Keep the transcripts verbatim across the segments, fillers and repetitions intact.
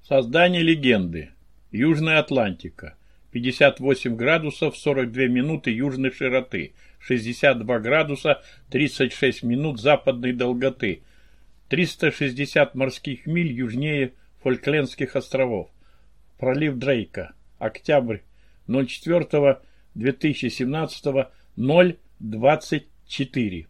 Создание легенды. Южная Атлантика. пятьдесят восемь градусов сорок две минуты южной широты. шестьдесят два градуса тридцать шесть минут западной долготы. триста шестьдесят морских миль южнее Фолклендских островов. Пролив Дрейка. Октябрь ноль четыре две тысячи семнадцатого ноль двадцать четыре.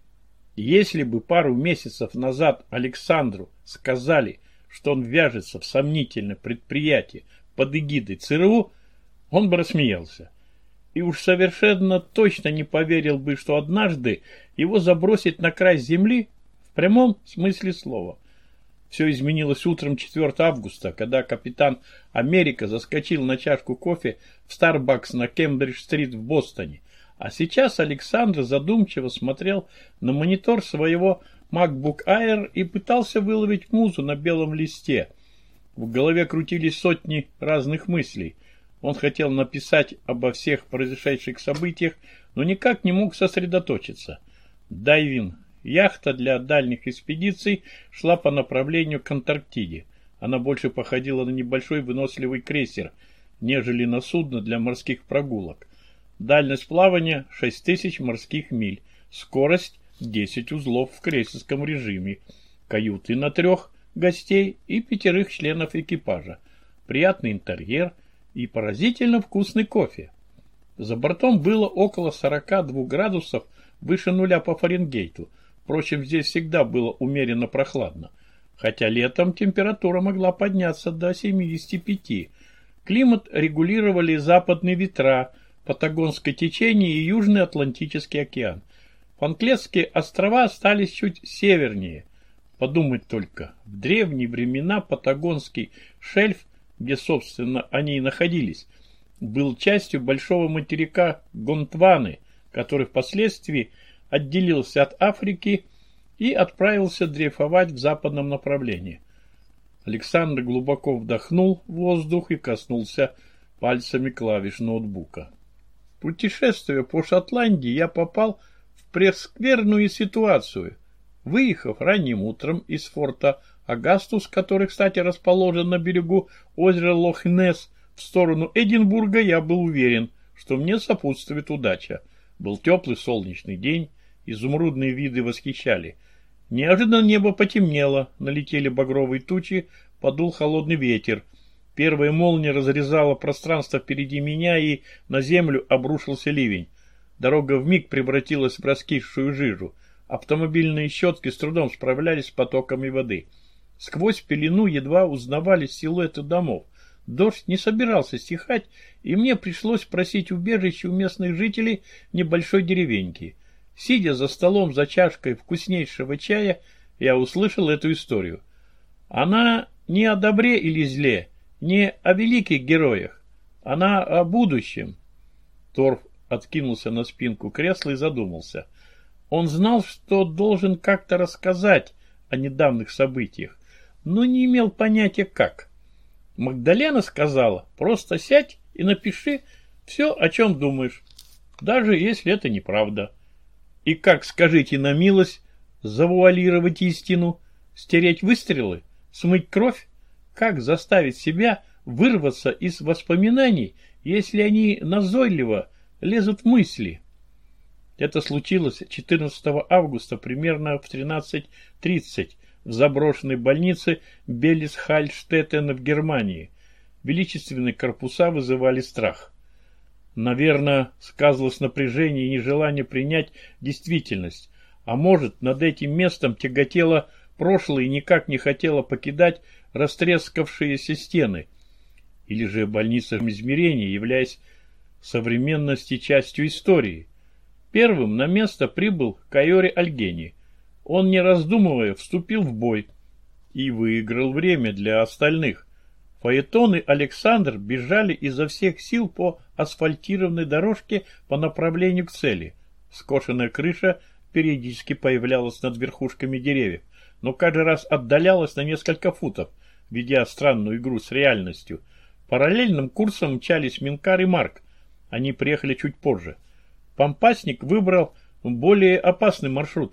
Если бы пару месяцев назад Александру сказали, что он вяжется в сомнительное предприятие под эгидой ЦРУ, он бы рассмеялся. И уж совершенно точно не поверил бы, что однажды его забросит на край земли в прямом смысле слова. Все изменилось утром четвёртого августа, когда капитан Америка заскочил на чашку кофе в Starbucks на Кембридж-стрит в Бостоне. А сейчас Александр задумчиво смотрел на монитор своего MacBook Air и пытался выловить музу на белом листе. В голове крутились сотни разных мыслей. Он хотел написать обо всех произошедших событиях, но никак не мог сосредоточиться. Дайвинг. Яхта для дальних экспедиций шла по направлению к Антарктиде. Она больше походила на небольшой выносливый крейсер, нежели на судно для морских прогулок. Дальность плавания шесть тысяч морских миль. Скорость десять узлов в крейсерском режиме. Каюты на трех гостей и пятерых членов экипажа. Приятный интерьер и поразительно вкусный кофе. За бортом было около сорока двух градусов выше нуля по Фаренгейту. Впрочем, здесь всегда было умеренно прохладно. Хотя летом температура могла подняться до семидесяти пяти. Климат регулировали западные ветра, Патагонское течение и Южный Атлантический океан. Фолклендские острова остались чуть севернее. Подумать только, в древние времена Патагонский шельф, где, собственно, они и находились, был частью большого материка Гондваны, который впоследствии отделился от Африки и отправился дрейфовать в западном направлении. Александр глубоко вдохнул воздух и коснулся пальцами клавиш ноутбука. Путешествуя по Шотландии, я попал в прескверную ситуацию. Выехав ранним утром из форта Агастус, который, кстати, расположен на берегу озера Лох-Несс, в сторону Эдинбурга, я был уверен, что мне сопутствует удача. Был теплый солнечный день, изумрудные виды восхищали. Неожиданно небо потемнело, налетели багровые тучи, подул холодный ветер. Первая молния разрезала пространство впереди меня, и на землю обрушился ливень. Дорога вмиг превратилась в раскисшую жижу. Автомобильные щетки с трудом справлялись с потоками воды. Сквозь пелену едва узнавались силуэты домов. Дождь не собирался стихать, и мне пришлось просить убежище у местных жителей небольшой деревеньки. Сидя за столом за чашкой вкуснейшего чая, я услышал эту историю. Она не о добре или зле, не о великих героях. Она о будущем. Торф откинулся на спинку кресла и задумался. Он знал, что должен как-то рассказать о недавних событиях, но не имел понятия как. Магдалена сказала: просто сядь и напиши все, о чем думаешь, даже если это неправда. И как, скажите на милость, завуалировать истину, стереть выстрелы, смыть кровь? Как заставить себя вырваться из воспоминаний, если они назойливо лезут в мысли? Это случилось четырнадцатого августа примерно в тринадцать тридцать в заброшенной больнице Беллис-Хальштеттена в Германии. Величественные корпуса вызывали страх. Наверное, сказывалось напряжение и нежелание принять действительность. А может, над этим местом тяготело прошлое и никак не хотело покидать растрескавшиеся стены. Или же больница измерения, являясь в современности частью истории. Первым на место прибыл Кайори Альгени. Он, не раздумывая, вступил в бой и выиграл время для остальных. Фаэтон и Александр бежали изо всех сил по асфальтированной дорожке по направлению к цели. Скошенная крыша периодически появлялась над верхушками деревьев, но каждый раз отдалялась на несколько футов, ведя странную игру с реальностью. Параллельным курсом мчались Минкар и Марк. Они приехали чуть позже. Помпасник выбрал более опасный маршрут.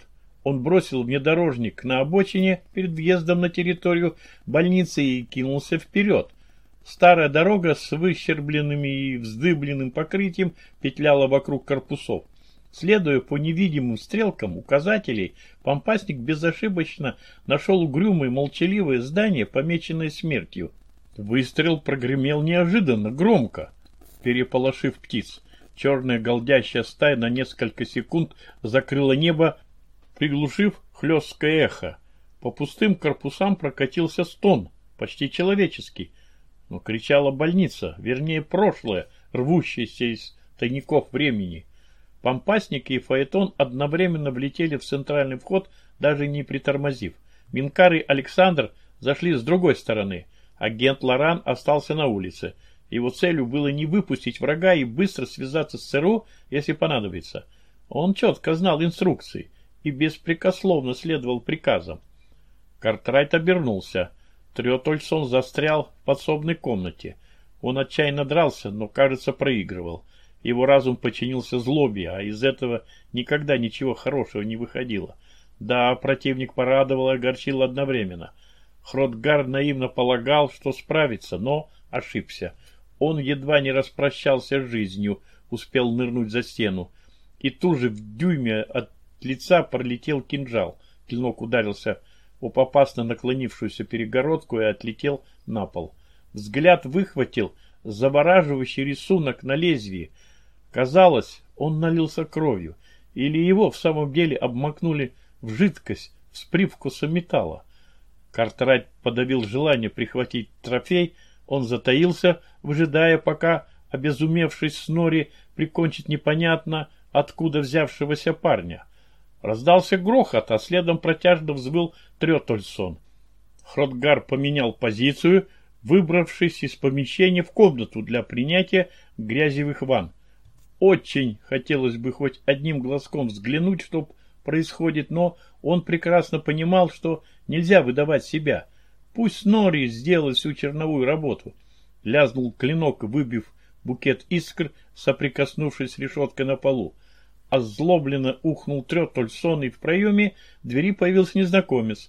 Он бросил внедорожник на обочине перед въездом на территорию больницы и кинулся вперед. Старая дорога с выщербленным и вздыбленным покрытием петляла вокруг корпусов. Следуя по невидимым стрелкам указателей, Помпасник безошибочно нашел угрюмое молчаливое здание, помеченное смертью. Выстрел прогремел неожиданно, громко, переполошив птиц. Черная голдящая стая на несколько секунд закрыла небо, приглушив хлесткое эхо. По пустым корпусам прокатился стон, почти человеческий. Но кричала больница, вернее прошлое, рвущееся из тайников времени. Помпасник и фаэтон одновременно влетели в центральный вход, даже не притормозив. Минкар и Александр зашли с другой стороны. Агент Лоран остался на улице. Его целью было не выпустить врага и быстро связаться с ЦРУ, если понадобится. Он четко знал инструкции и беспрекословно следовал приказам. Картрайт обернулся. Трётольсон застрял в подсобной комнате. Он отчаянно дрался, но, кажется, проигрывал. Его разум подчинился злобе, а из этого никогда ничего хорошего не выходило. Да, противник порадовал и огорчил одновременно. Хротгар наивно полагал, что справится, но ошибся. Он едва не распрощался с жизнью, успел нырнуть за стену. И тут же в дюйме от лица пролетел кинжал. Клинок ударился об опасно наклонившуюся перегородку и отлетел на пол. Взгляд выхватил завораживающий рисунок на лезвии. Казалось, он налился кровью, или его в самом деле обмакнули в жидкость с привкусом металла. Картрайт подавил желание прихватить трофей. Он затаился, выжидая, пока обезумевший Снори прикончит непонятно откуда взявшегося парня. Раздался грохот, а следом протяжно взвыл Трётольсон. Хротгар поменял позицию, выбравшись из помещения в комнату для принятия грязевых ванн. Очень хотелось бы хоть одним глазком взглянуть, что происходит, но он прекрасно понимал, что нельзя выдавать себя. Пусть Снори сделает всю черновую работу. Лязнул клинок, выбив букет искр, соприкоснувшись с решеткой на полу. Озлобленно ухнул Трётольсон, и в проеме двери появился незнакомец.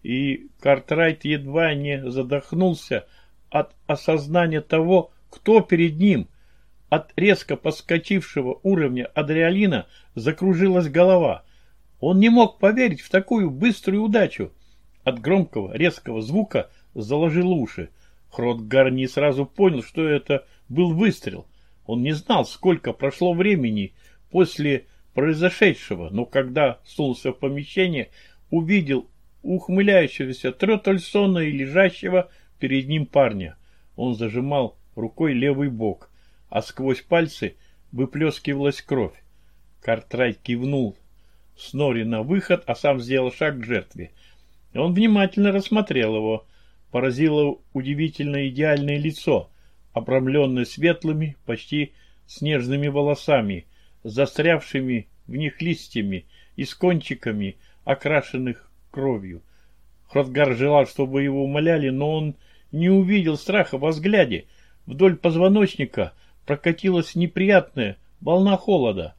И Картрайт едва не задохнулся от осознания того, кто перед ним. От резко подскочившего уровня адреналина закружилась голова. Он не мог поверить в такую быструю удачу. От громкого резкого звука заложил уши. Хротгар не сразу понял, что это был выстрел. Он не знал, сколько прошло времени после произошедшего, но когда сунулся в помещение, увидел ухмыляющегося Трётольсона и лежащего перед ним парня. Он зажимал рукой левый бок, а сквозь пальцы выплескивалась кровь. Картрайт кивнул Снори на выход, а сам сделал шаг к жертве. Он внимательно рассмотрел его. Поразило удивительно идеальное лицо, обрамленное светлыми, почти снежными волосами, застрявшими в них листьями и с кончиками, окрашенных кровью. Хротгар желал, чтобы его умоляли, но он не увидел страха во взгляде. Вдоль позвоночника прокатилась неприятная волна холода.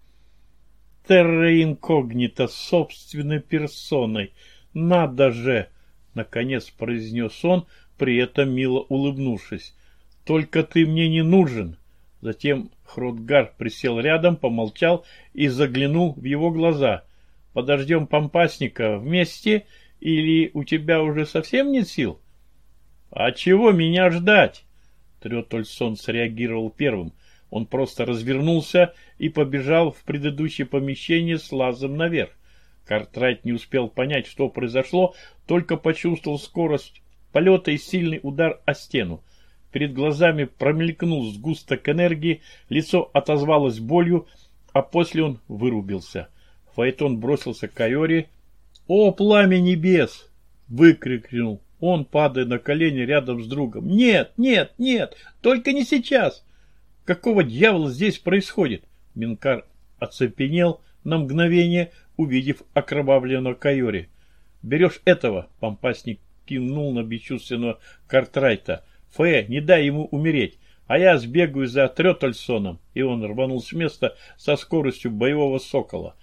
Терра инкогнита собственной персоной. Надо же! Наконец произнес он, при этом мило улыбнувшись. Только ты мне не нужен. Затем Хротгар присел рядом, помолчал и заглянул в его глаза. Подождем Помпасника вместе, или у тебя уже совсем нет сил? А чего меня ждать? Трётольсон среагировал первым. Он просто развернулся и побежал в предыдущее помещение с лазом наверх. Картрайт не успел понять, что произошло, только почувствовал скорость полета и сильный удар о стену. Перед глазами промелькнул сгусток энергии, лицо отозвалось болью, а после он вырубился. Фаэтон бросился к Кайоре. «О, пламя небес!» — выкрикнул он, падая на колени рядом с другом. «Нет, нет, нет! Только не сейчас!» «Какого дьявола здесь происходит?» Минкар оцепенел на мгновение, увидев окровавленного Кайори. «Берешь этого!» — Помпасник кинул на бесчувственного Картрайта. «Фэ, не дай ему умереть, а я сбегаю за Трётольсоном!» И он рванул с места со скоростью боевого сокола.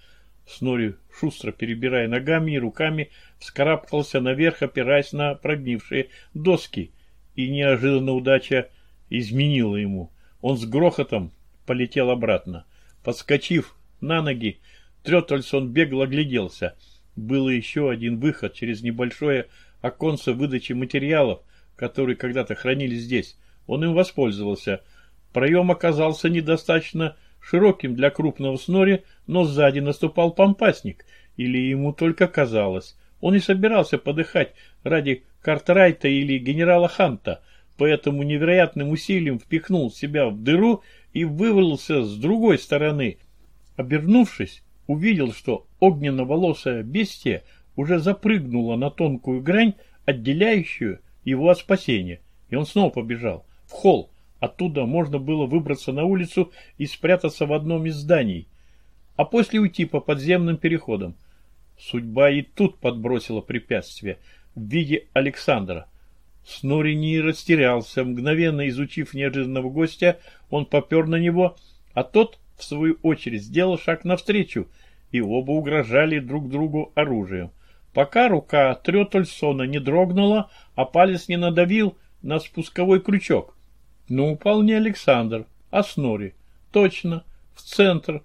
Снори, шустро перебирая ногами и руками, вскарабкался наверх, опираясь на прогнившие доски. И неожиданно удача изменила ему. Он с грохотом полетел обратно. Подскочив на ноги, Трётельсон бегло огляделся. Был еще один выход через небольшое оконце выдачи материалов, которые когда-то хранились здесь. Он им воспользовался. Проем оказался недостаточно широким для крупного Снори, но сзади наступал помпасник, или ему только казалось. Он не собирался подыхать ради Картрайта или генерала Ханта, поэтому невероятным усилием впихнул себя в дыру и вывалился с другой стороны. Обернувшись, увидел, что огненно-волосая бестия уже запрыгнула на тонкую грань, отделяющую его от спасения, и он снова побежал в холл. Оттуда можно было выбраться на улицу и спрятаться в одном из зданий, а после уйти по подземным переходам. Судьба и тут подбросила препятствие в виде Александра. Снори не растерялся. Мгновенно изучив неожиданного гостя, он попер на него, а тот, в свою очередь, сделал шаг навстречу, и оба угрожали друг другу оружием. Пока рука Трётельсона не дрогнула, а палец не надавил на спусковой крючок. Но упал не Александр, а Снори. Точно, в центр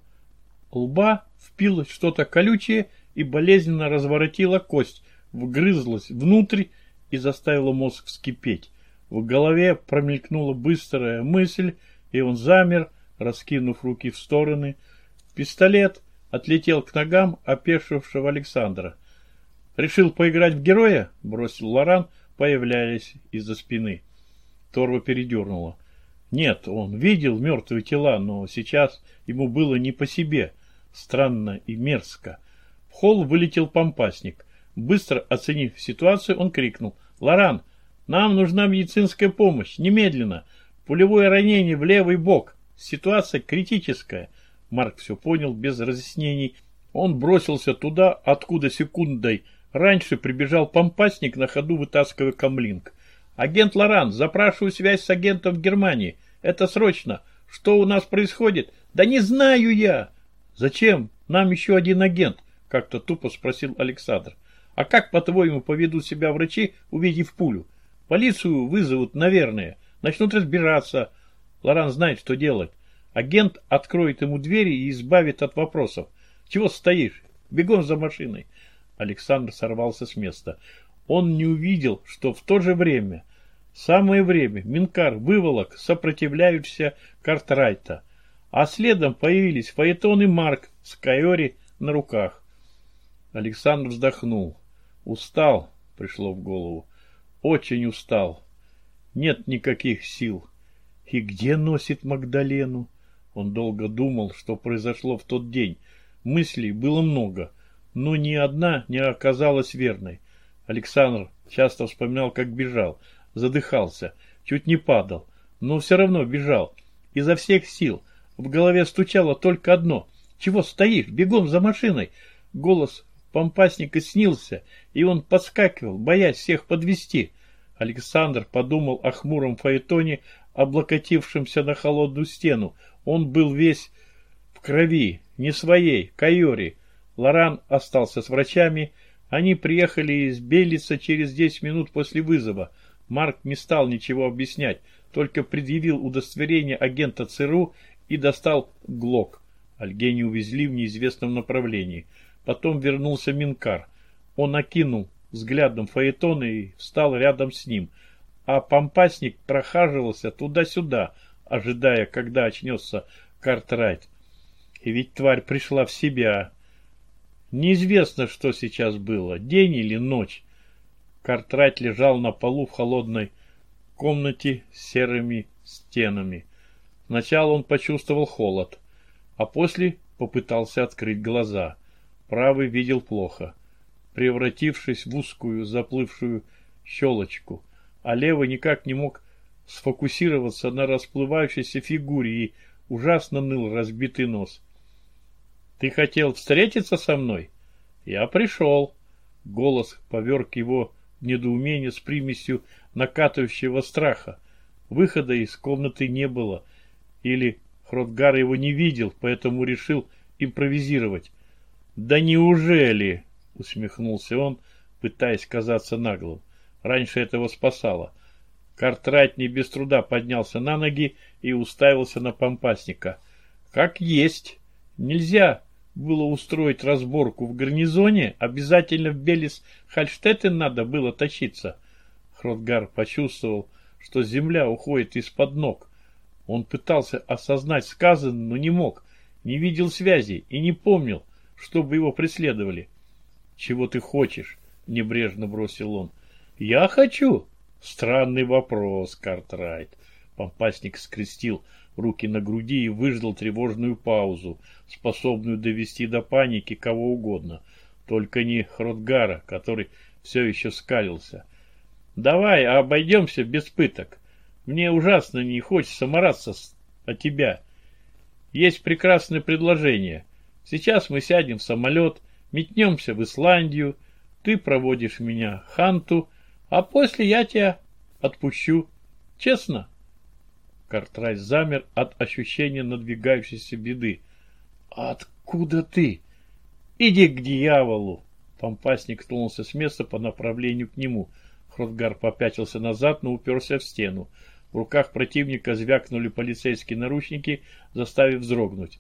лба впилось что-то колючее и болезненно разворотило кость, вгрызлась внутрь и заставила мозг вскипеть. В голове промелькнула быстрая мысль, и он замер, раскинув руки в стороны. Пистолет отлетел к ногам опешившего Александра. «Решил поиграть в героя?» — бросил Лоран, появляясь из-за спины. Торва передернула. Нет, он видел мертвые тела, но сейчас ему было не по себе. Странно и мерзко. В холл вылетел помпасник. Быстро оценив ситуацию, он крикнул: «Лоран, нам нужна медицинская помощь, немедленно! Пулевое ранение в левый бок. Ситуация критическая». Марк все понял без разъяснений. Он бросился туда, откуда секундой раньше прибежал помпасник, на ходу вытаскивая камлинг. «Агент Лоран, запрашиваю связь с агентом в Германии. Это срочно. Что у нас происходит?» «Да не знаю я!» «Зачем? Нам еще один агент», — как-то тупо спросил Александр. «А как, по-твоему, поведут себя врачи, увидев пулю? Полицию вызовут, наверное. Начнут разбираться. Лоран знает, что делать. Агент откроет ему двери и избавит от вопросов. Чего стоишь? Бегом за машиной». Александр сорвался с места. Он не увидел, что в то же время, самое время, Минкар выволок сопротивляющегося Картрайта, а следом появились Фаэтон и Марк с Кайори на руках. Александр вздохнул. Устал, пришло в голову. Очень устал. Нет никаких сил. И где носит Магдалену? Он долго думал, что произошло в тот день. Мыслей было много, но ни одна не оказалась верной. Александр часто вспоминал, как бежал, задыхался, чуть не падал, но все равно бежал. Изо всех сил. В голове стучало только одно: «Чего стоишь? Бегом за машиной!» Голос помпасника снился, и он подскакивал, боясь всех подвести. Александр подумал о хмуром Фаэтоне, облокотившемся на холодную стену. Он был весь в крови, не своей, Кайори. Лоран остался с врачами. Они приехали из Белица через десять минут после вызова. Марк не стал ничего объяснять, только предъявил удостоверение агента ЦРУ и достал глок. Альгени увезли в неизвестном направлении. Потом вернулся Минкар. Он окинул взглядом Фаэтона и встал рядом с ним. А помпасник прохаживался туда-сюда, ожидая, когда очнется Картрайт. И ведь тварь пришла в себя. Неизвестно, что сейчас было, день или ночь. Картрайт лежал на полу в холодной комнате с серыми стенами. Сначала он почувствовал холод, а после попытался открыть глаза. Правый видел плохо, превратившись в узкую заплывшую щелочку, а левый никак не мог сфокусироваться на расплывающейся фигуре, и ужасно ныл разбитый нос. «Ты хотел встретиться со мной? Я пришел». Голос поверг его в недоумение с примесью накатывающего страха. Выхода из комнаты не было. Или Хротгар его не видел, поэтому решил импровизировать. Да неужели? Усмехнулся он, пытаясь казаться наглым. Раньше этого спасало. Картрайт не без труда поднялся на ноги и уставился на помпасника. Как есть. Нельзя было устроить разборку в гарнизоне, обязательно в Белис-Хальштеттен надо было тащиться. Хротгар почувствовал, что земля уходит из-под ног. Он пытался осознать сказанное, но не мог, не видел связи и не помнил, чтобы его преследовали. «Чего ты хочешь?» — небрежно бросил он. «Я хочу?» «Странный вопрос, Картрайт». Помпасник скрестил руки на груди и выждал тревожную паузу, способную довести до паники кого угодно, только не Хротгара, который все еще скалился. «Давай обойдемся без пыток. Мне ужасно не хочется мараться о тебя. Есть прекрасное предложение. Сейчас мы сядем в самолет, метнемся в Исландию, ты проводишь меня в Ханту, а после я тебя отпущу. Честно?» Картрайт замер от ощущения надвигающейся беды. «Откуда ты?» «Иди к дьяволу!» Помпасник тронулся с места по направлению к нему. Хротгар попятился назад, но уперся в стену. В руках противника звякнули полицейские наручники, заставив вздрогнуть.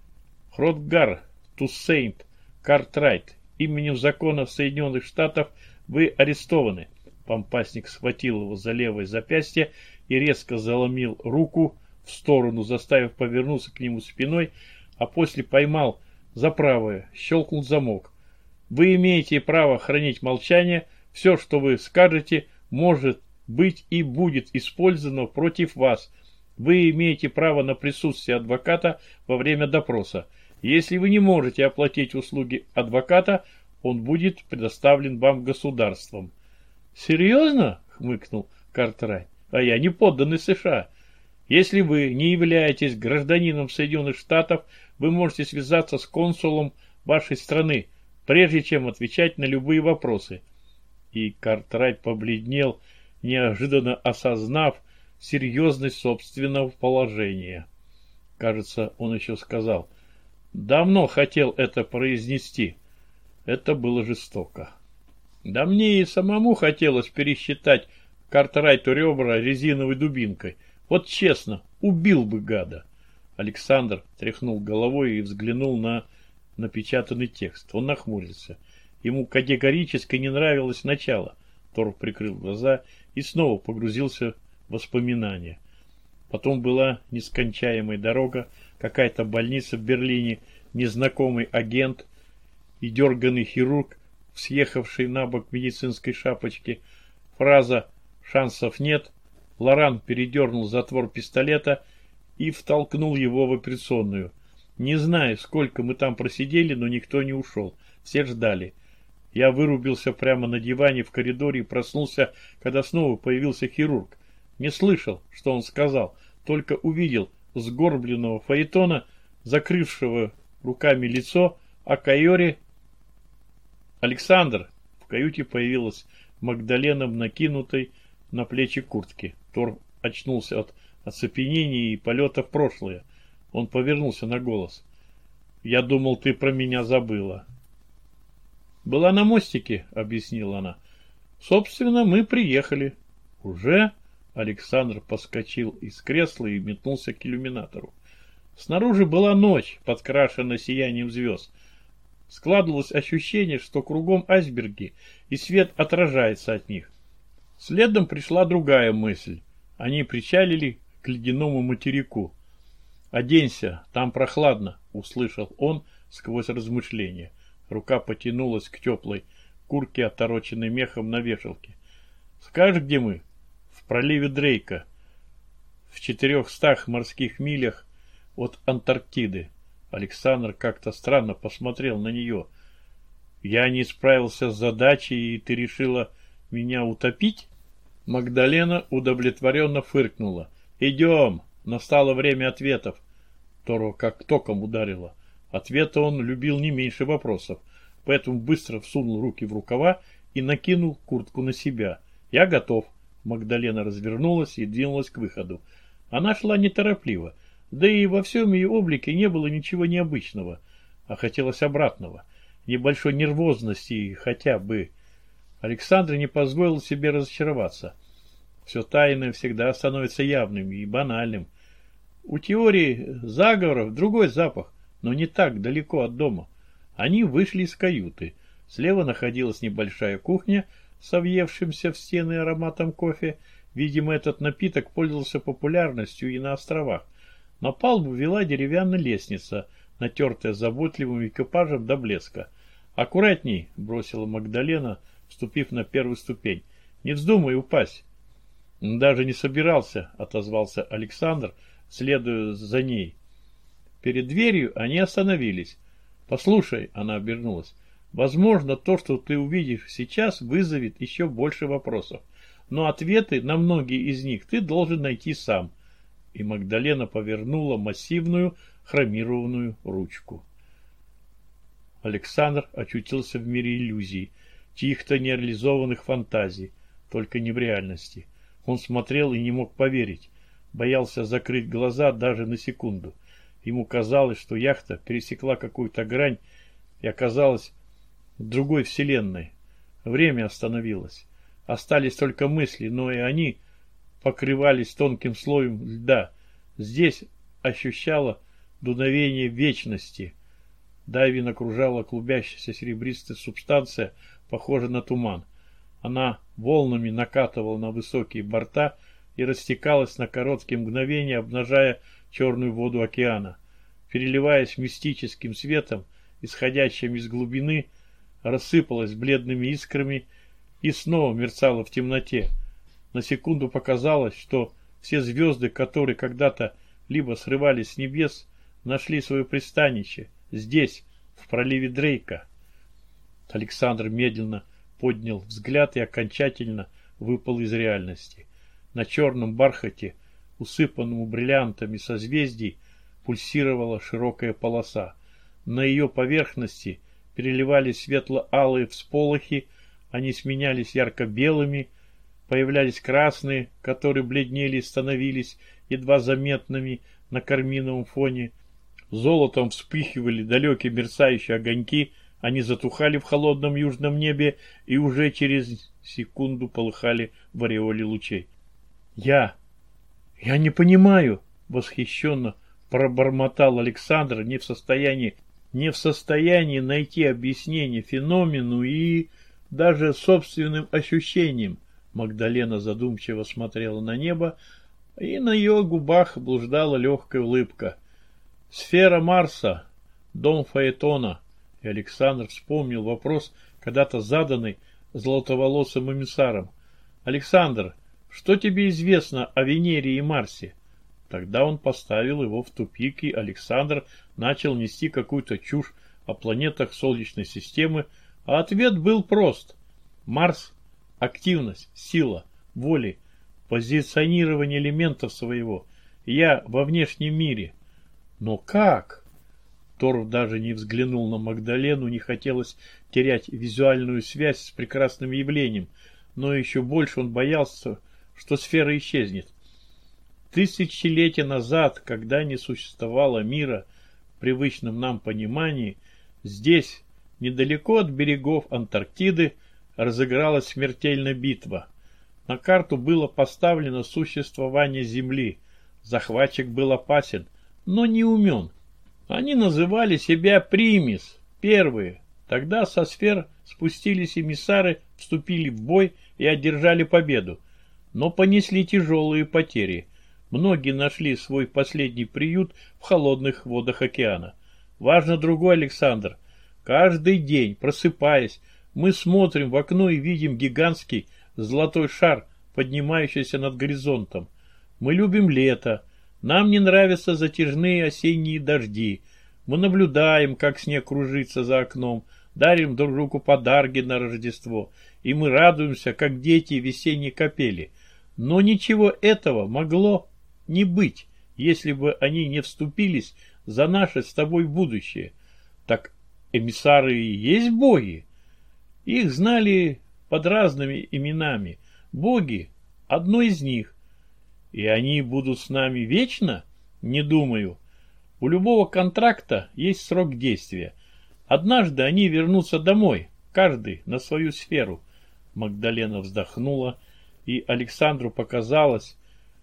«Хротгар Туссейнт Картрайт, именем закона Соединенных Штатов вы арестованы». Помпасник схватил его за левое запястье и резко заломил руку в сторону, заставив повернуться к нему спиной, а после поймал за правое, щелкнул замок. «Вы имеете право хранить молчание. Все, что вы скажете, может быть и будет использовано против вас. Вы имеете право на присутствие адвоката во время допроса. Если вы не можете оплатить услуги адвоката, он будет предоставлен вам государством». «Серьезно?» — хмыкнул Картрайт. «А я не подданный США. Если вы не являетесь гражданином Соединенных Штатов, вы можете связаться с консулом вашей страны, прежде чем отвечать на любые вопросы». И Картрайт побледнел, неожиданно осознав серьезность собственного положения. Кажется, он еще сказал: «Давно хотел это произнести». Это было жестоко. Да мне и самому хотелось пересчитать Картрайту ребра резиновой дубинкой. Вот честно, убил бы гада. Александр тряхнул головой и взглянул на напечатанный текст. Он нахмурился. Ему категорически не нравилось начало. Тор прикрыл глаза и снова погрузился в воспоминания. Потом была нескончаемая дорога, какая-то больница в Берлине, незнакомый агент и дерганный хирург, съехавший на бок медицинской шапочки. Фраза «шансов нет». Лоран передернул затвор пистолета и втолкнул его в операционную. Не знаю, сколько мы там просидели, но никто не ушел. Все ждали. Я вырубился прямо на диване в коридоре и проснулся, когда снова появился хирург. Не слышал, что он сказал, только увидел сгорбленного Фаэтона, закрывшего руками лицо, а Кайори... «Александр!» В каюте появилась Магдалена в накинутой на плечи куртки. Тор очнулся от оцепенения и полета в прошлое. Он повернулся на голос. «Я думал, ты про меня забыла». «Была на мостике», — объяснила она. «Собственно, мы приехали». «Уже?» — Александр поскочил из кресла и метнулся к иллюминатору. Снаружи была ночь, подкрашенная сиянием звезд. Складывалось ощущение, что кругом айсберги, и свет отражается от них. Следом пришла другая мысль. Они причалили к ледяному материку. «Оденься, там прохладно», — услышал он сквозь размышления. Рука потянулась к теплой куртке, отороченной мехом на вешалке. «Скажешь, где мы?» «В проливе Дрейка, в четырехстах морских милях от Антарктиды». Александр как-то странно посмотрел на нее. «Я не справился с задачей, и ты решила меня утопить?» Магдалена удовлетворенно фыркнула. «Идем, настало время ответов». Торо как током ударило. Ответа он любил не меньше вопросов, поэтому быстро всунул руки в рукава и накинул куртку на себя. «Я готов». Магдалена развернулась и двинулась к выходу. Она шла неторопливо, да и во всем ее облике не было ничего необычного, а хотелось обратного. небольшой нервозности хотя бы. Александр не позволил себе разочароваться. Все тайное всегда становится явным и банальным. У теории заговоров другой запах, но не так далеко от дома. Они вышли из каюты. Слева находилась небольшая кухня с въевшимся в стены ароматом кофе. Видимо, этот напиток пользовался популярностью и на островах. На палубу вела деревянная лестница, натертая заботливым экипажем до блеска. «Аккуратней!» — бросила Магдалена, вступив на первую ступень. «Не вздумай упасть!» «Даже не собирался!» — отозвался Александр, следуя за ней. Перед дверью они остановились. «Послушай!» — она обернулась. «Возможно, то, что ты увидишь сейчас, вызовет еще больше вопросов. Но ответы на многие из них ты должен найти сам». И Магдалена повернула массивную хромированную ручку. Александр очутился в мире иллюзий, чьих-то нереализованных фантазий, только не в реальности. Он смотрел и не мог поверить, боялся закрыть глаза даже на секунду. Ему казалось, что яхта пересекла какую-то грань и оказалась в другой вселенной. Время остановилось. Остались только мысли, но и они покрывались тонким слоем льда. Здесь ощущала дуновение вечности. Дайвин окружала клубящаяся серебристая субстанция, похожая на туман. Она волнами накатывала на высокие борта и растекалась на короткие мгновения, обнажая черную воду океана. Переливаясь мистическим светом, исходящим из глубины, рассыпалась бледными искрами и снова мерцала в темноте. На секунду показалось, что все звезды, которые когда-то либо срывались с небес, нашли свое пристанище здесь, в проливе Дрейка. Александр медленно поднял взгляд и окончательно выпал из реальности. На черном бархате, усыпанному бриллиантами созвездий, пульсировала широкая полоса. На ее поверхности переливались светло-алые всполохи, они сменялись ярко-белыми, появлялись красные, которые бледнели и становились едва заметными на карминовом фоне. Золотом вспыхивали далекие мерцающие огоньки, они затухали в холодном южном небе и уже через секунду полыхали в ореоле лучей. «Я... я не понимаю!» — восхищенно пробормотал Александр, не в состоянии, не в состоянии найти объяснение феномену и даже собственным ощущениям. Магдалена задумчиво смотрела на небо, и на ее губах блуждала легкая улыбка. «Сфера Марса, дом Фаэтона». И Александр вспомнил вопрос, когда-то заданный золотоволосым эмиссаром. «Александр, что тебе известно о Венере и Марсе?» Тогда он поставил его в тупик, и Александр начал нести какую-то чушь о планетах Солнечной системы, а ответ был прост. Марс – активность, сила, воля, позиционирование элементов своего. Я во внешнем мире. Но как? Торв даже не взглянул на Магдалену, не хотелось терять визуальную связь с прекрасным явлением, но еще больше он боялся, что сфера исчезнет. Тысячелетия назад, когда не существовало мира в привычном нам понимании, здесь, недалеко от берегов Антарктиды, разыгралась смертельная битва. На карту было поставлено существование Земли. Захватчик был опасен, но не умен. Они называли себя Примис, первые. Тогда со сфер спустились эмиссары, вступили в бой и одержали победу, но понесли тяжелые потери. Многие нашли свой последний приют в холодных водах океана. Важно другое, Александр. Каждый день, просыпаясь, мы смотрим в окно и видим гигантский золотой шар, поднимающийся над горизонтом. Мы любим лето. Нам не нравятся затяжные осенние дожди. Мы наблюдаем, как снег кружится за окном, дарим друг другу подарки на Рождество, и мы радуемся, как дети весенней капели. Но ничего этого могло не быть, если бы они не вступились за наше с тобой будущее. Так эмиссары и есть боги. Их знали под разными именами. Боги — одно из них. И они будут с нами вечно? Не думаю. У любого контракта есть срок действия. Однажды они вернутся домой, каждый на свою сферу. Магдалена вздохнула, и Александру показалось,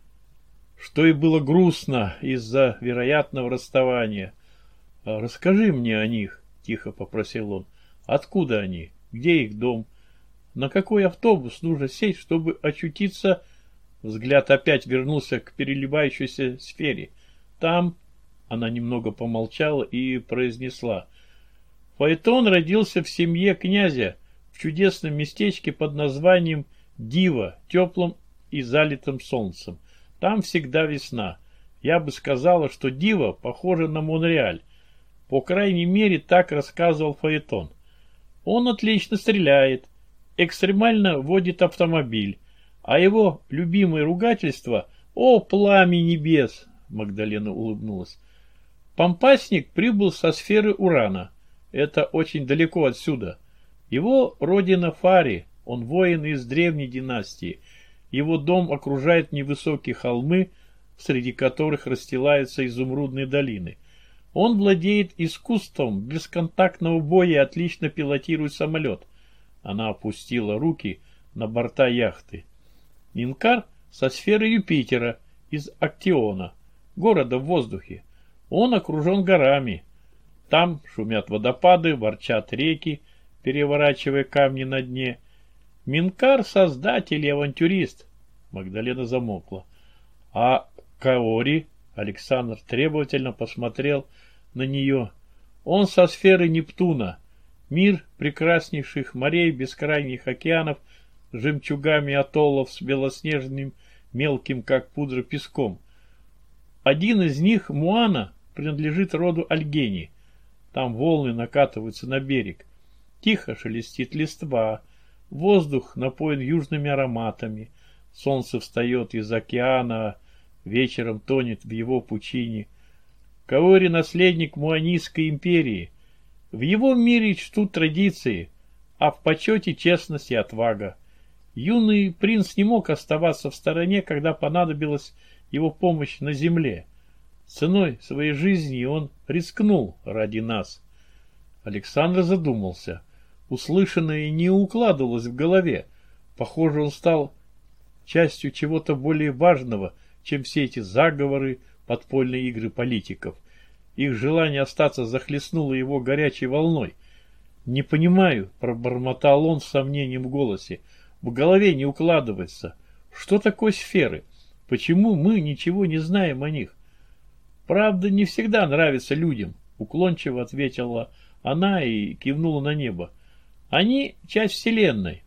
что и было грустно из-за вероятного расставания. «Расскажи мне о них», — тихо попросил он. «Откуда они? Где их дом? На какой автобус нужно сесть, чтобы очутиться...» Взгляд опять вернулся к переливающейся сфере. «Там...» — она немного помолчала и произнесла. «Фаэтон родился в семье князя в чудесном местечке под названием Дива, теплым и залитым солнцем. Там всегда весна. Я бы сказала, что Дива похожа на Монреаль. По крайней мере, так рассказывал Фаэтон. Он отлично стреляет, экстремально водит автомобиль, а его любимое ругательство «О, пламя небес!» Магдалена улыбнулась. Помпасник прибыл со сферы Урана. Это очень далеко отсюда. Его родина Фари, он воин из древней династии. Его дом окружает невысокие холмы, среди которых расстилаются изумрудные долины. Он владеет искусством бесконтактного боя и отлично пилотирует самолет. Она опустила руки на борта яхты. Минкар со сферы Юпитера, из Актиона, города в воздухе. Он окружен горами. Там шумят водопады, ворчат реки, переворачивая камни на дне. Минкар — создатель и авантюрист. Магдалена замолкла. А Каори? Александр требовательно посмотрел на нее. Он со сферы Нептуна. Мир прекраснейших морей, бескрайних океанов, с жемчугами атоллов, с белоснежным, мелким, как пудра, песком. Один из них, Муана, принадлежит роду Альгени. Там волны накатываются на берег. Тихо шелестит листва. Воздух напоен южными ароматами. Солнце встает из океана, вечером тонет в его пучине. Каори — наследник Муанийской империи. В его мире чтут традиции, а в почете честность и отвага. Юный принц не мог оставаться в стороне, когда понадобилась его помощь на земле. Ценой своей жизни он рискнул ради нас. Александр задумался. Услышанное не укладывалось в голове. Похоже, он стал частью чего-то более важного, чем все эти заговоры, подпольные игры политиков. Их желание остаться захлестнуло его горячей волной. «Не понимаю», — пробормотал он с сомнением в голосе. «В голове не укладывается. Что такое сферы? Почему мы ничего не знаем о них?» «Правда, не всегда нравится людям», — уклончиво ответила она и кивнула на небо. «Они часть Вселенной».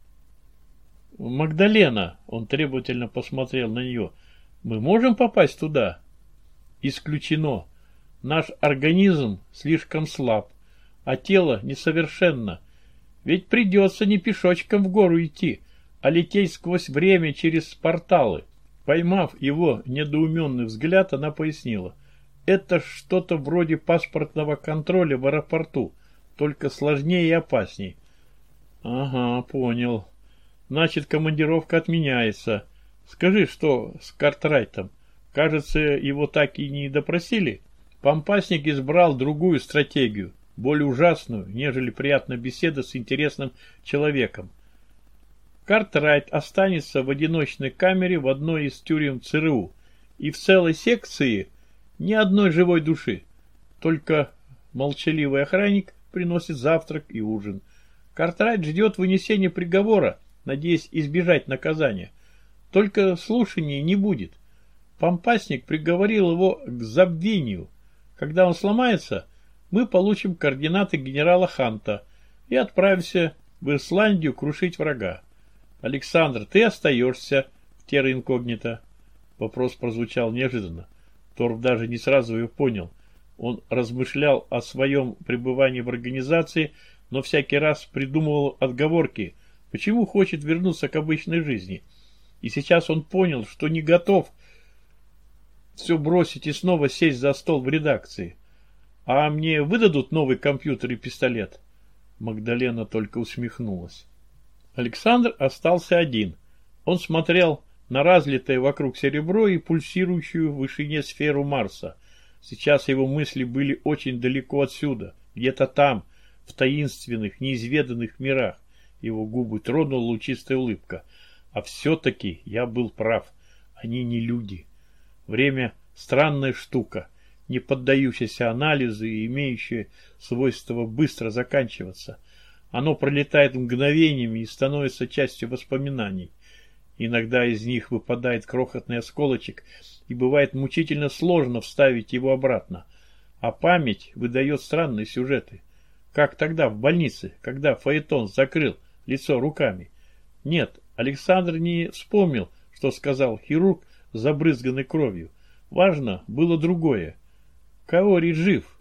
«Магдалена», — он требовательно посмотрел на нее, — «мы можем попасть туда?» «Исключено. Наш организм слишком слаб, а тело несовершенно. Ведь придется не пешочком в гору идти, а лететь сквозь время через порталы». Поймав его недоуменный взгляд, она пояснила. «Это что-то вроде паспортного контроля в аэропорту, только сложнее и опасней». «Ага, понял. Значит, командировка отменяется. Скажи, что с Картрайтом? Кажется, его так и не допросили?» Помпасник избрал другую стратегию, более ужасную, нежели приятная беседа с интересным человеком. Картрайт останется в одиночной камере в одной из тюрем ЦРУ, и в целой секции ни одной живой души. Только молчаливый охранник приносит завтрак и ужин. Картрайт ждет вынесения приговора, надеясь избежать наказания. Только слушаний не будет. Помпасник приговорил его к забвению. Когда он сломается, мы получим координаты генерала Ханта и отправимся в Исландию крушить врага. Александр, ты остаешься в терра инкогнито. Вопрос прозвучал неожиданно. Торв даже не сразу его понял. Он размышлял о своем пребывании в организации, но всякий раз придумывал отговорки, почему хочет вернуться к обычной жизни. И сейчас он понял, что не готов все бросить и снова сесть за стол в редакции. «А мне выдадут новый компьютер и пистолет?» Магдалена только усмехнулась. Александр остался один. Он смотрел на разлитое вокруг серебро и пульсирующую в вышине сферу Марса. Сейчас его мысли были очень далеко отсюда, где-то там, в таинственных, неизведанных мирах. Его губы тронула лучистая улыбка. А все-таки я был прав. Они не люди. Время — странная штука, не поддающаяся анализу и имеющая свойство быстро заканчиваться. Оно пролетает мгновениями и становится частью воспоминаний. Иногда из них выпадает крохотный осколочек, и бывает мучительно сложно вставить его обратно. А память выдает странные сюжеты. Как тогда в больнице, когда Фаэтон закрыл лицо руками. Нет, Александр не вспомнил, что сказал хирург, забрызганный кровью. Важно было другое. Каори жив.